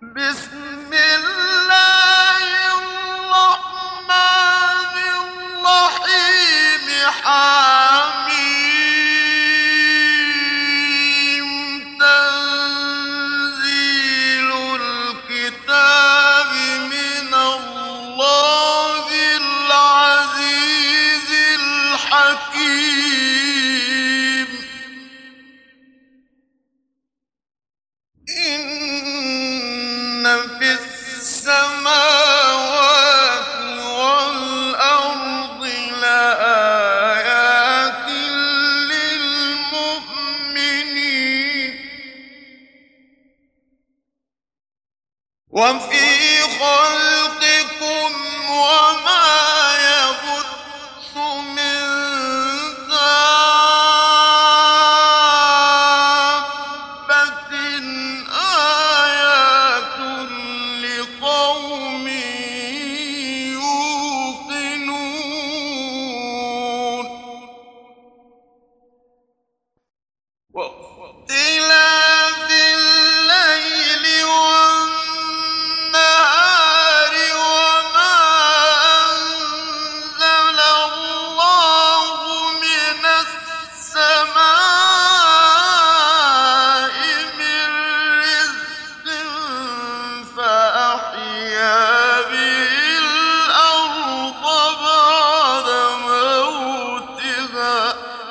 بسم الله الرحمن الرحيم حميم تنزيل الكتاب من الله العزيز الحكيم إن في السماوات والأرض لآيات للمؤمنين وفي خلقكم وما يبث من دابة آيات لقوم يوقنون واختلاف الليل والنهار وما أنزل الله من السماء من رزق فأحيا به الأرض بعد موتها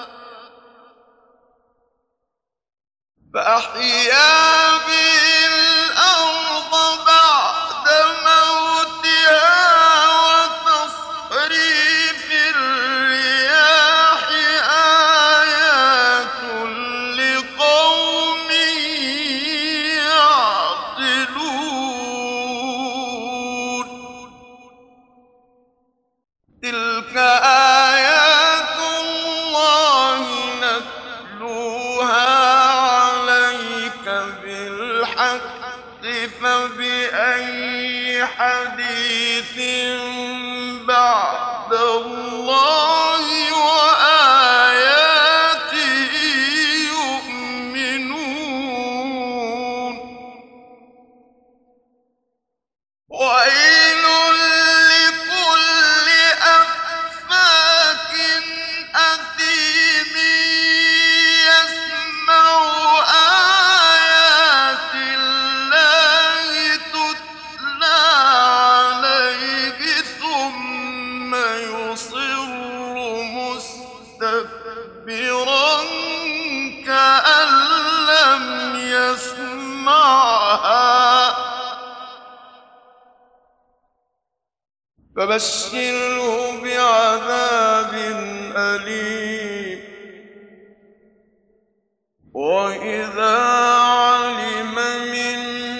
وتصريف الرياح آيات لقوم يعقلون تلك آيات الله نتلوها عليك بالحق فبأي حديث بعد الله وآياته يؤمنون ويل لكل أفاك أثيم يسمع آيات الله تتلى عليه ثم يصر مستكبرا كأن لم يسمعها فبشره بعذاب أليم وإذا علم من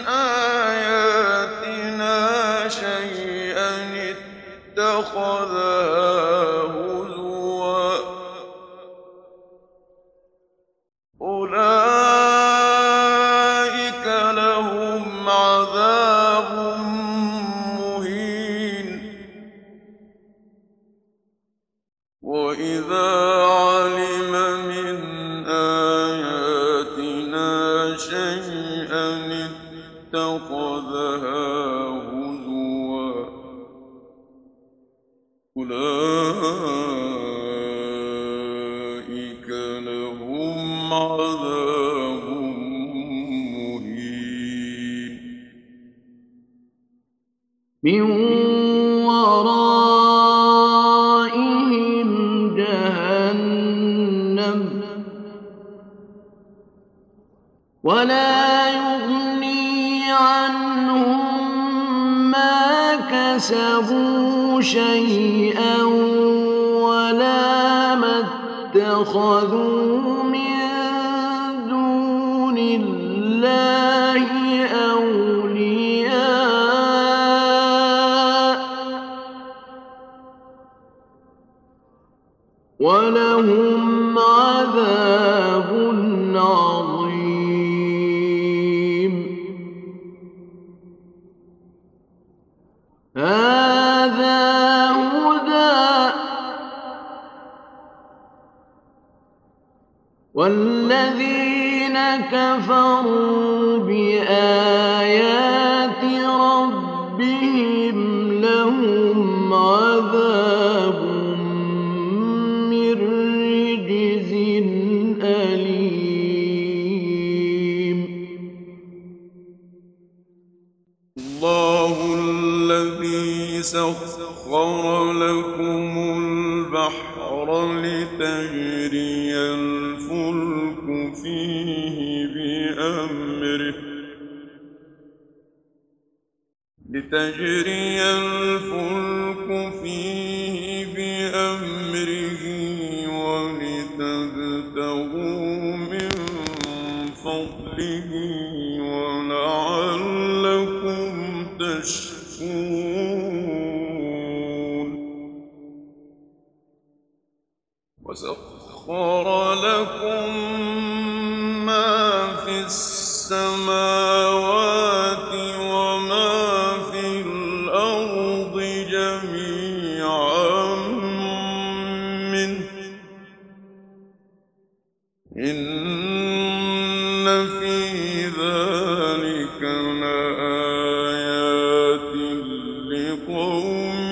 آياتنا شيئا اتخذها هزوا أولئك لهم عذاب مهين وإذا علم من آياتنا شيئا اتخذها هزوا أولئك لهم عذاب مهين من ورائهم جهنم ولا يغني عنهم ما كسبوا شيئا ولا ما اتخذوا من دون الله أولياء ولهم عذاب عظيم هذا هدى والذين كفروا بآيات الله الذي سخر لكم البحر لتجري الفلك فيه بأمره ولتبتغوا من فضله ولعلكم تشكرون وسخر لكم ما في السماوات وما في الأرض جميعا منه إن في ذلك لآيات لقوم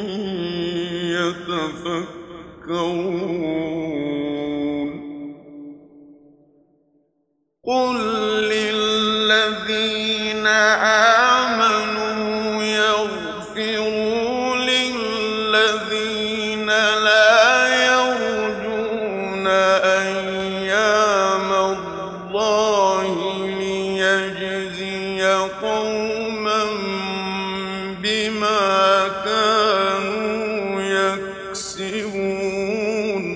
يتفكرون قل للذين آمنوا يغفروا للذين لا يرجون أيام الله ليجزي قوما بما كانوا يكسبون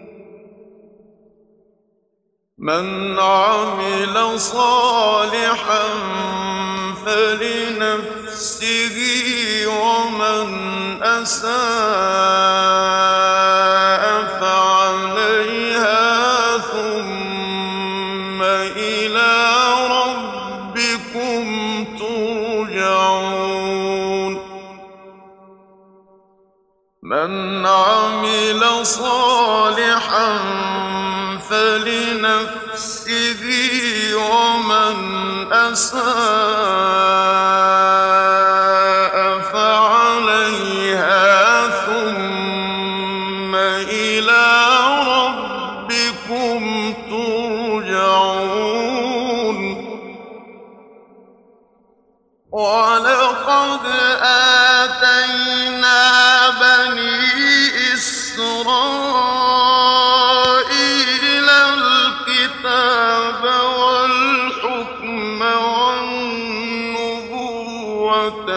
من عمل صالحا فلنفسه ومن أساء فعليها ثم إلى ربكم ترجعون من عمل صالحا فلنفسه ومن أساء فعليها ثم إلى ربكم ترجعون ولقد آتينا بني إسرائيل الكتاب والحكم والنبوة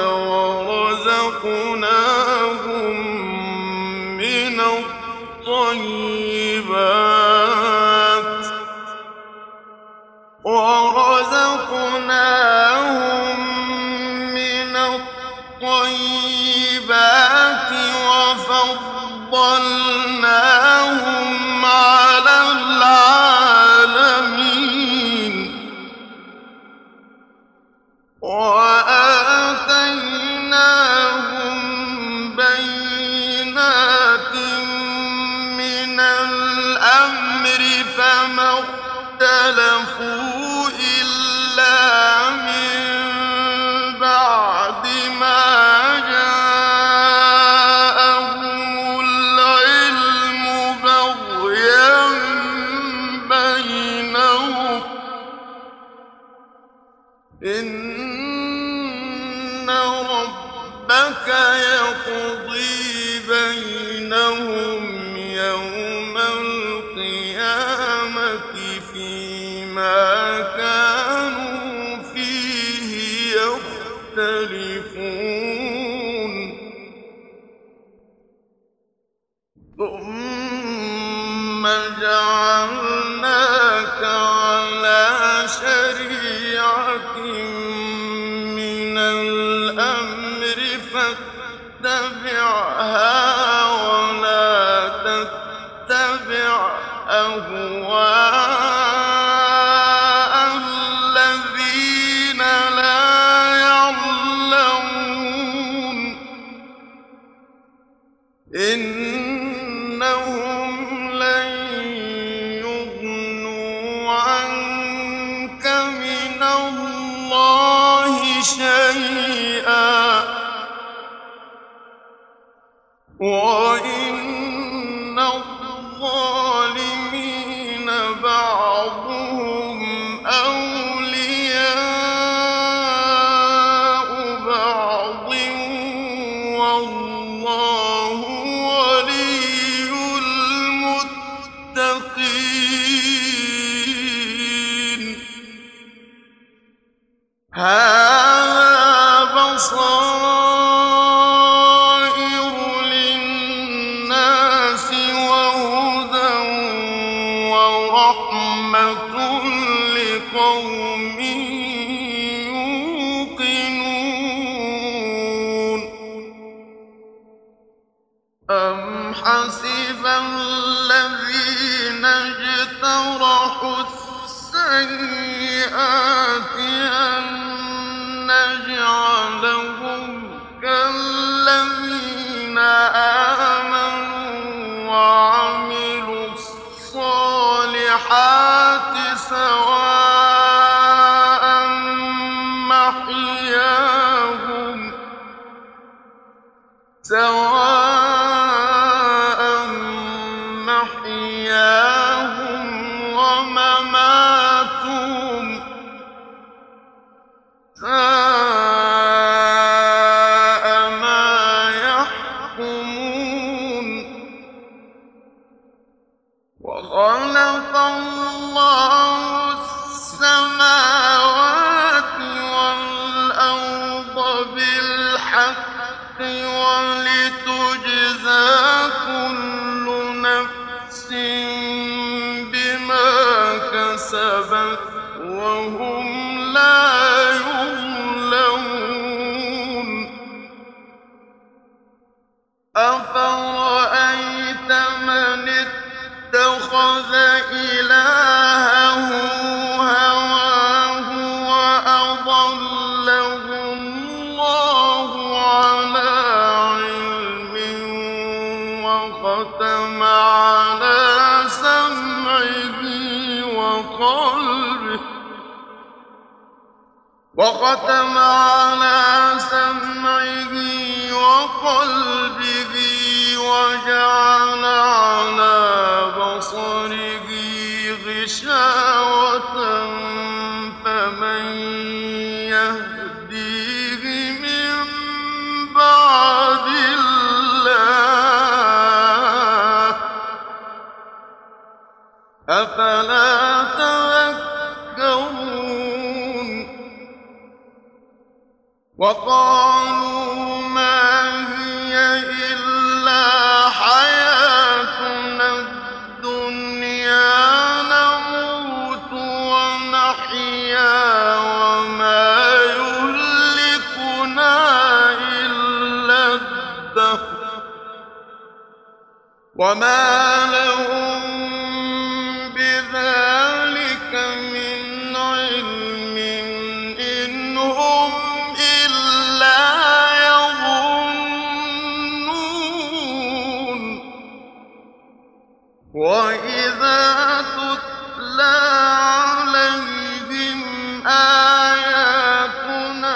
ورزقناهم وفضلناهم على العالمين وآتيناهم بينات من الأمر فما اختلفوا إلا من بعد ما جاءهم العلم بغيا بينهم إن ربك يقضي بينهم يوم القيامة فيما كانوا فيه يختلفون ثم جعلناك على شريعة من الأمر فاتبعها ولا تتبع أهواء الذين لا يعلمون إنهم لن يغنوا عنك من الله شيئا وإن الظالمين بعضهم أولياء وبصائر للناس وهدى ورحمة لقوم يوقنون أم حسب الذين اجترحوا السيئات أن نجعلهم كالذين آمنوا وعملوا الصالحات سواء محياهم ومماتهم ساء ما يحكمون وخلق الله السماوات والأرض بالحق ولتجزى كل نفس بما كسبت وهم لا يظلمون أفرأيت من اتخذ إلهه هواه وأضله الله على علم وختم على سمعه وقلبه وجعل على بصره غشاوة فمن يهديه من بعد الله أفلا تذكرون وقالوا ما هي إلا حياتنا الدنيا نموت ونحيا وما يهلكنا إلا الدهر وما لهم بذلك من علم إن هم إلا يظنون وإذا تتلى عليهم آياتنا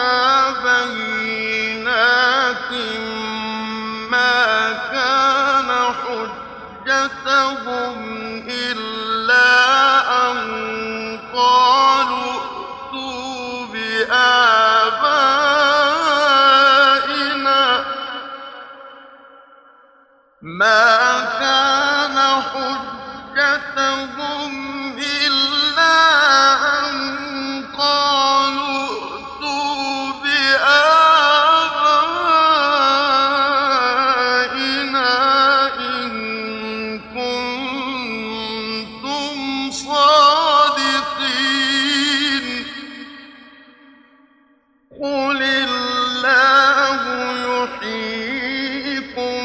بينات ما كان حجتهم إلا أن قالوا ائتوا بآبائنا ما كان حجتهم إلا أن قالوا ائتوا بآبائنا إن كنتم صادقين قل الله يحييكم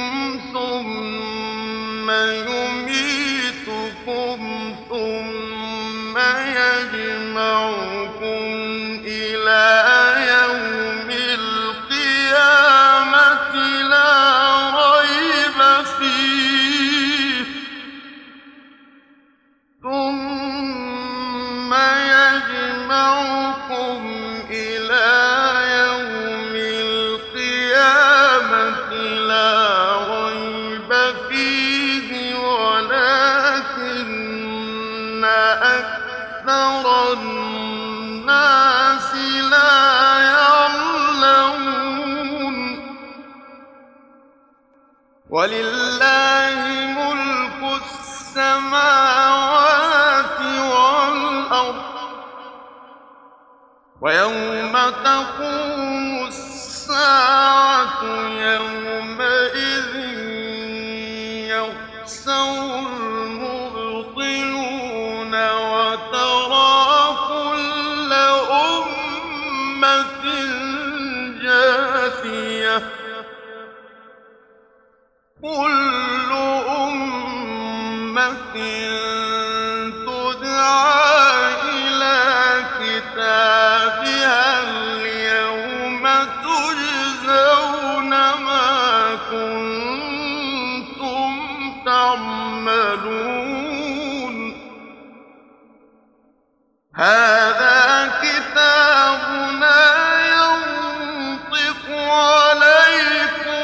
ثم يميتكم ثم يجمعكم إلى يوم القيامة لا ريب فيه ثم يجمعكم إلى يوم القيامة لا ريب فيه ولكن أكثر الناس لا يعلمون ولله ملك السماوات والأرض ويوم تقوم الساعة السَّاعَةُ يَوْمَئِذٍ يَخْسَرُ الْمُبْطِلُونَ وَتَرَىٰ كُلَّ أُمَّةٍ جَاثِيَةً كُلُّ أُمَّةٍ تُدْعَىٰ إِلَىٰ كِتَابِهَا الْيَوْمَ تُجْزَوْنَ مَا كُنتُمْ تَعْمَلُونَ هَٰذَا كِتَابُنَا يَنطِقُ عَلَيْكُم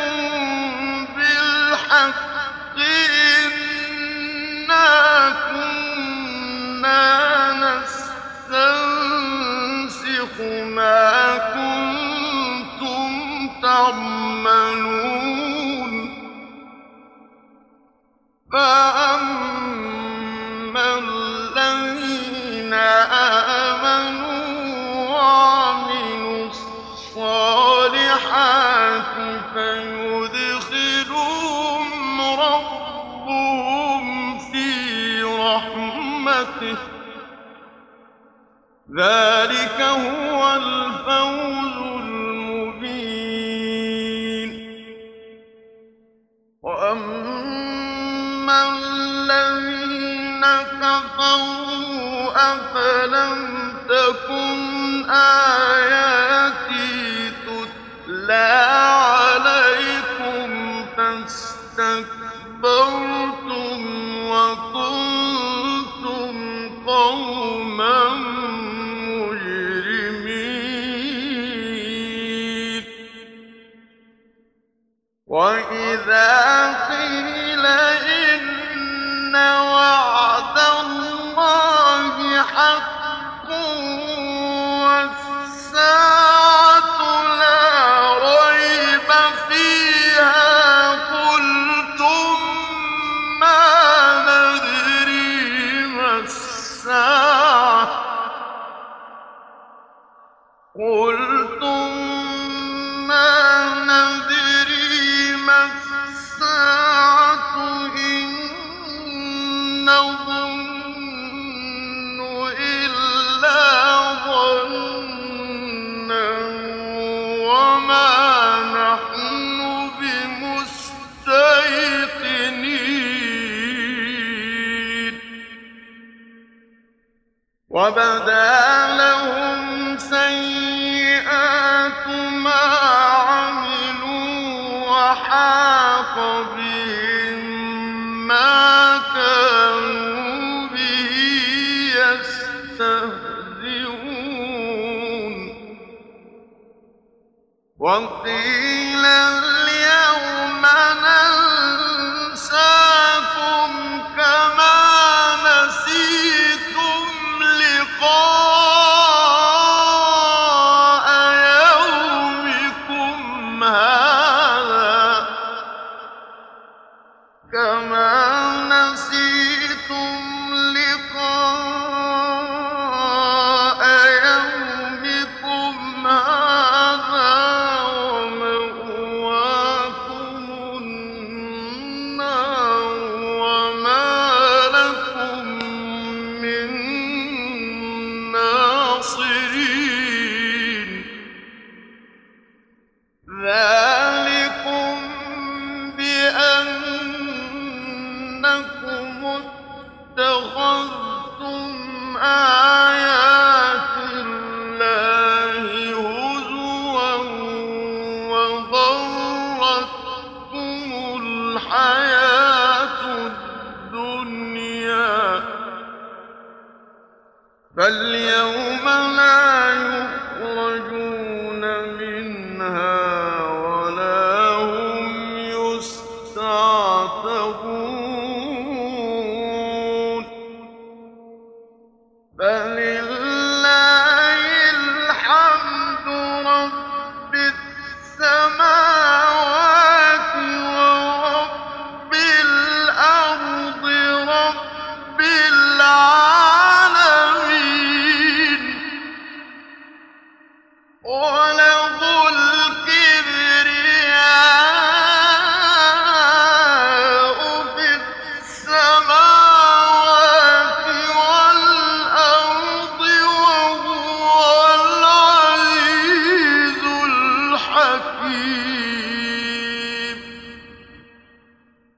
بِالْحَقِّ إِنَّا كُنَّا نَسْتَنسِخُ مَا كُنتُمْ تَعْمَلُونَ فَأَمَّا الَّذِينَ آمَنُوا وَعَمِلُوا الصَّالِحَاتِ فَيُدْخِلُهُمْ رَبُّهُمْ فِي رَحْمَتِهِ ۚ ذَٰلِكَ هُوَ الْفَوْزُ الْمُبِينُ وَأَمَّا الَّذِينَ كَفَرُوا أَفَلَمْ تَكُنْ آيَاتِي تُتْلَىٰ عَلَيْكُمْ فَاسْتَكْبَرْتُمْ وَكُنتُمْ قَوْمًا مُّجْرِمِينَ وَإِذَا قِيلَ إِنَّ وَعْدَ اللَّهِ حَقٌّ وَالسَّاعَةُ لَا رَيْبَ فِيهَا قُلْتُم مَّا نَدْرِي مَا السَّاعَةُ إِن نَّظُنُّ إِلَّا ظَنًّا وَمَا نَحْنُ بِمُسْتَيْقِنِينَ وَبَدَا لَهُمْ سَيِّئَاتُ مَا عَمِلُوا وَحَاقَ بِهِم مَّا كَانُوا بِهِ يَسْتَهْزِئُونَ وَقِيلَ الْيَوْمَ نَنسَاكُمْ كَمَا نَسِيتُمْ لِقَاءَ يَوْمِكُمْ هَٰذَا وَمَأْوَاكُمُ النَّارُ وَمَا لَكُم مِّن نَّاصِرِينَ ذَٰلِكُم بِأَنَّكُمُ اتَّخَذْتُمْ آيَاتِ اللَّهِ هُزُوًا وَغَرَّتْكُمُ الْحَيَاةُ الدُّنْيَا فَالْيَوْمَ لَا يُخْرَجُونَ مِنْهَا